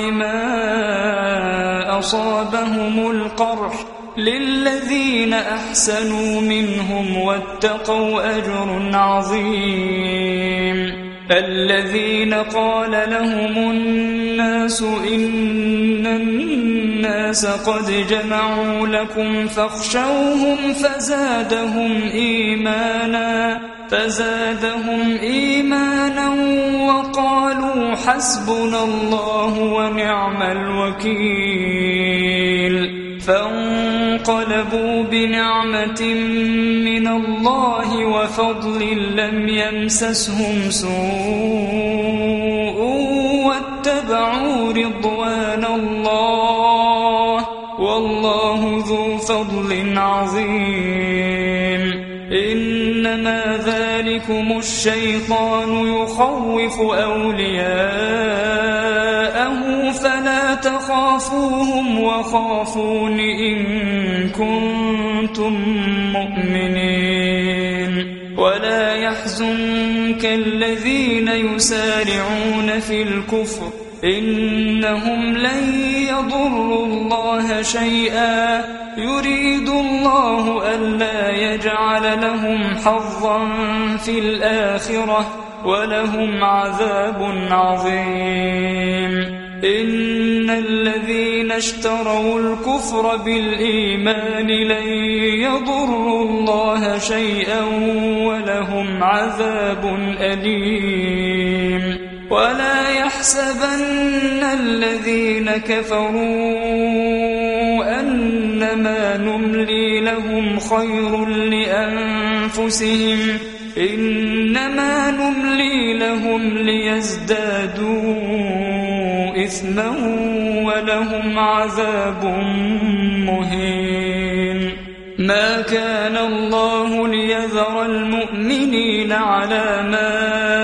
ما أصابهم القرح للذين أحسنوا منهم واتقوا أجر عظيم الذين قال لهم الناس إن الناس قد جمعوا لكم فاخشوهم فزادهم إيمانا فزادهم إيمانا وقالوا حسبنا الله ونعم الوكيل فانقلبوا بنعمة من الله وفضل لم يمسسهم سوء واتبعوا رضوان الله والله ذو فضل عظيم إنما ذلكم الشيطان يخوف أولياءه فلا تخافوهم وخافون إن كنتم مؤمنين ولا يحزنك الذين يسارعون في الكفر إنهم لن يضروا الله شيئا يريد الله ألا يجعل لهم حظا في الآخرة ولهم عذاب عظيم إن الذين اشتروا الكفر بالإيمان لن يضروا الله شيئا ولهم عذاب أليم ولا يحسبن الذين كفروا أنما نملي لهم خير لأنفسهم إنما نملي لهم ليزدادوا إثما ولهم عذاب مهين ما كان الله ليذر المؤمنين على ما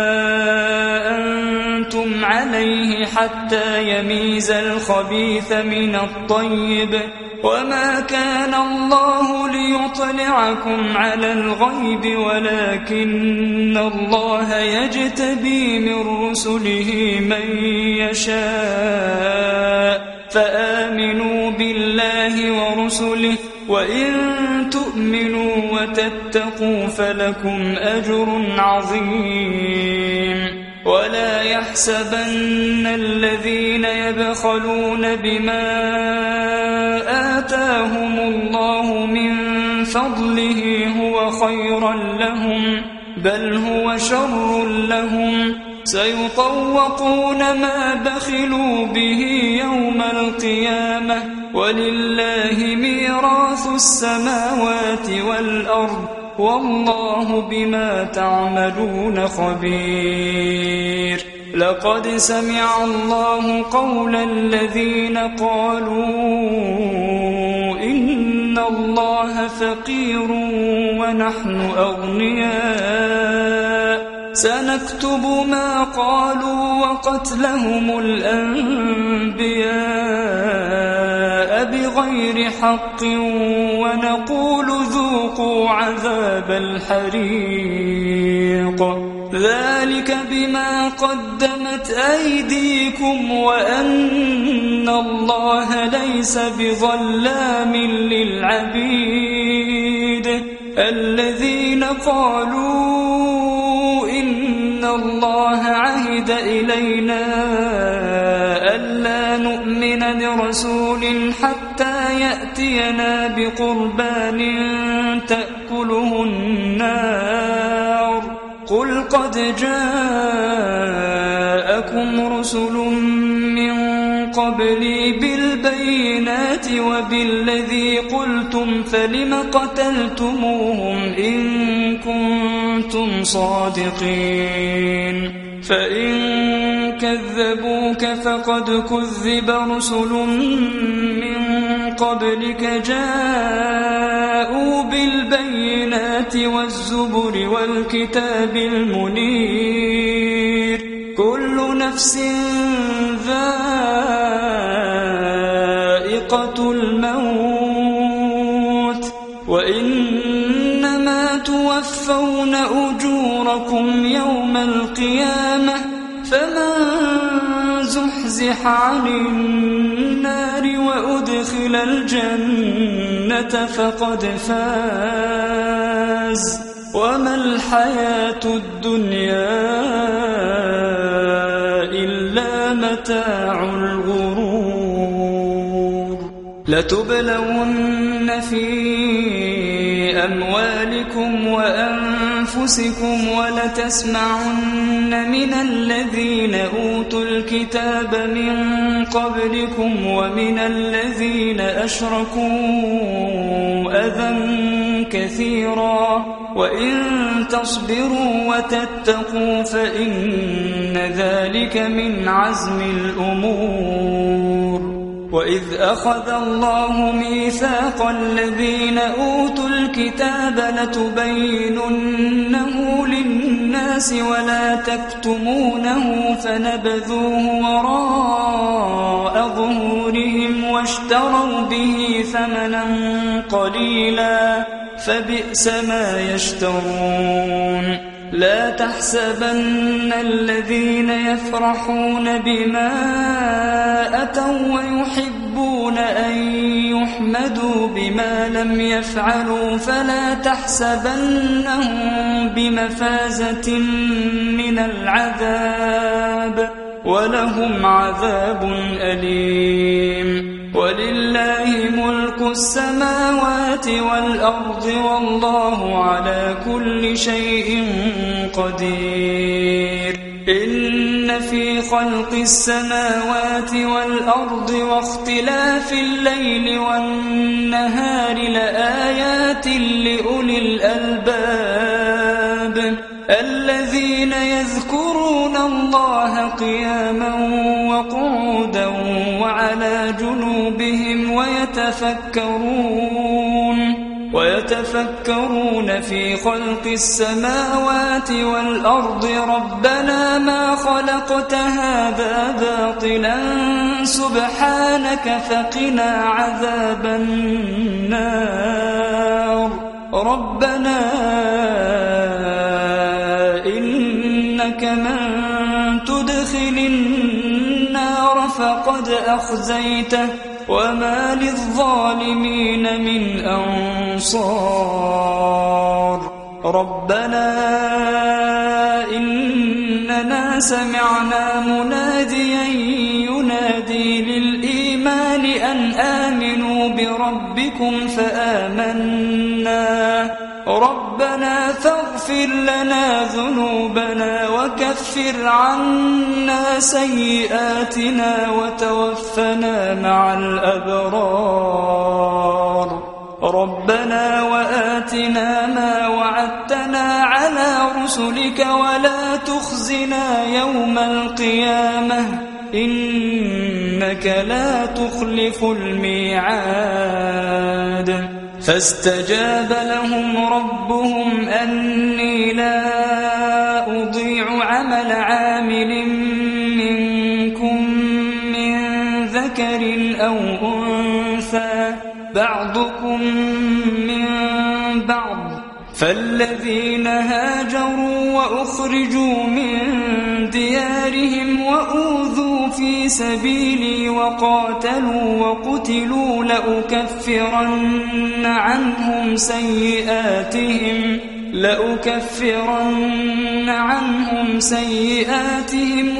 أنتم عليه حتى يميز الخبيث من الطيب وما كان الله ليطلعكم على الغيب ولكن الله يجتبي من رسله من يشاء فآمنوا بالله ورسله وإن تؤمنوا وتتقوا فلكم أجر عظيم ولا يحسبن الذين يبخلون بما آتاهم الله من فضله هو خيرا لهم بل هو شر لهم سيطوقون ما بخلوا به يوم القيامة ولله ميراث السماوات والأرض والله بما تعملون خبير لقد سمع الله قول الذين قالوا إن الله فقير ونحن أغنياء سنكتب ما قالوا وقتلهم الأنبياء بغير حق ونقول ذوقوا عذاب الحريق ذلك بما قدمت أيديكم وأن الله ليس بظلام للعبيد الذين قالوا إن الله عهد إلينا ألا نؤمن لرسول حتى يأتينا بقربان تأكله النار قل قد جاءكم رسل من قبلي بالبينات وبالذي قلتم فلم قتلتموهم إن كنتم صادقين فإن كذبوك فقد كذب رسل من قبلك جاءوا بالبينات والزبر والكتاب المنير كل نفس ذائقة الموت وإنما توفون أجوركم يوم القيامة فمن زحزح عن النار وأدخل الجنة فقد فاز وما الحياة الدنيا إلا متاع الغرور لتبلون في أموالكم وأنفسكم ولتسمعن من الذين أوتوا الكتاب من قبلكم ومن الذين أشركوا أذى كثيرا وإن تصبروا وتتقوا فإن ذلك من عزم الأمور وإذ أخذ الله ميثاق الذين أوتوا الكتاب لتبيننه للناس ولا تكتمونه فنبذوه وراء ظهورهم واشتروا به ثمنا قليلا فبئس ما يشترون لا تحسبن الذين يفرحون بما أتوا ويحبون أن يحمدوا بما لم يفعلوا فلا تحسبنهم بمفازة من العذاب ولهم عذاب أليم. ولله ملك السماوات والأرض والله على كل شيء قدير. إن في خلق السماوات والأرض واختلاف الليل والنهار لآيات لأولي الألباب الذين يذكرون الله قياما وقعودا وعلى جنوبهم ويتفكرون ويتفكرون في خلق السماوات والأرض ربنا ما خلقت هذا باطلا سبحانك فقنا عذاب النار. ربنا إنك من تدخل النار فقد أخزيته وما للظالمين من أنصار. ربنا إننا سمعنا مناديا ينادي للإيمان أن آمنوا بربكم فآمنا. ربنا فاغفر لنا ذنوبنا وكفر عنا سيئاتنا وتوفنا مع الأبرار. ربنا وآتنا ما وعدتنا على رسلك ولا تخزنا يوم القيامة إنك لا تخلف الميعاد. فاستجاب لهم ربهم أني لا أضيع عمل عامل منكم من ذكر أو أنثى بعضكم من بعض. فالذين هاجروا وأخرجوا من ديارهم وأوذوا في سبيلي وقاتلوا وقتلوا لأكفرن عنهم سيئاتهم لأكفرن عنهم سيئاتهم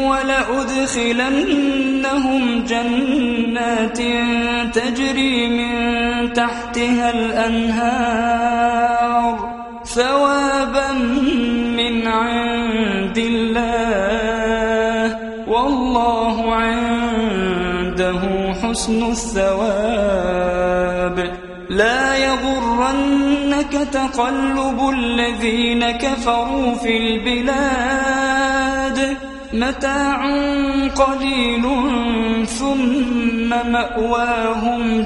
ولأدخلنهم جنات تجري من تحتها الأنهار ثوابا من عند الله والله عنده حسن الثواب. لا يغرنك تقلب الذين كفروا في البلاد متاع قليل ثم مأواهم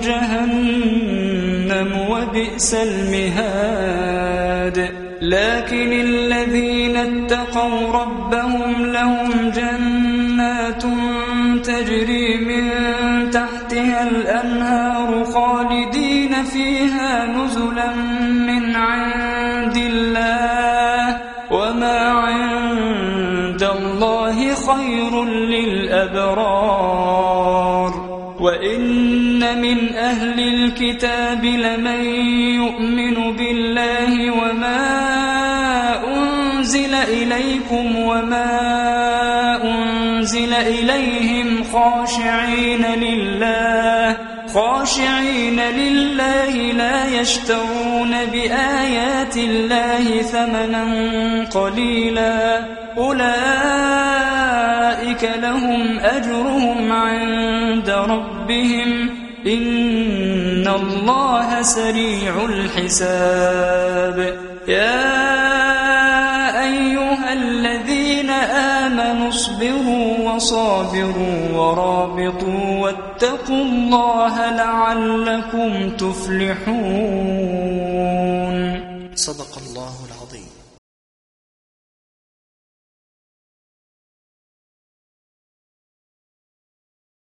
جهنم وبئس المهاد. لكن الذين اتقوا ربهم لهم جنات تجري من تحتها الأنهار خالدين فيها نزلا من عند الله وما عند الله خير للأبرار. وإن من أهل الكتاب لمن يؤمن بالله وما أنزل إليكم وما أنزل إليهم خاشعين لله خاشعين لله لا يشترون بآيات الله ثمنا قليلا أولئك لهم أجرهم عند ربهم إن الله سريع الحساب. يا أيها الذين آمنوا اصبروا وصابروا ورابطوا واتقوا الله لعلكم تفلحون. صدق الله العظيم.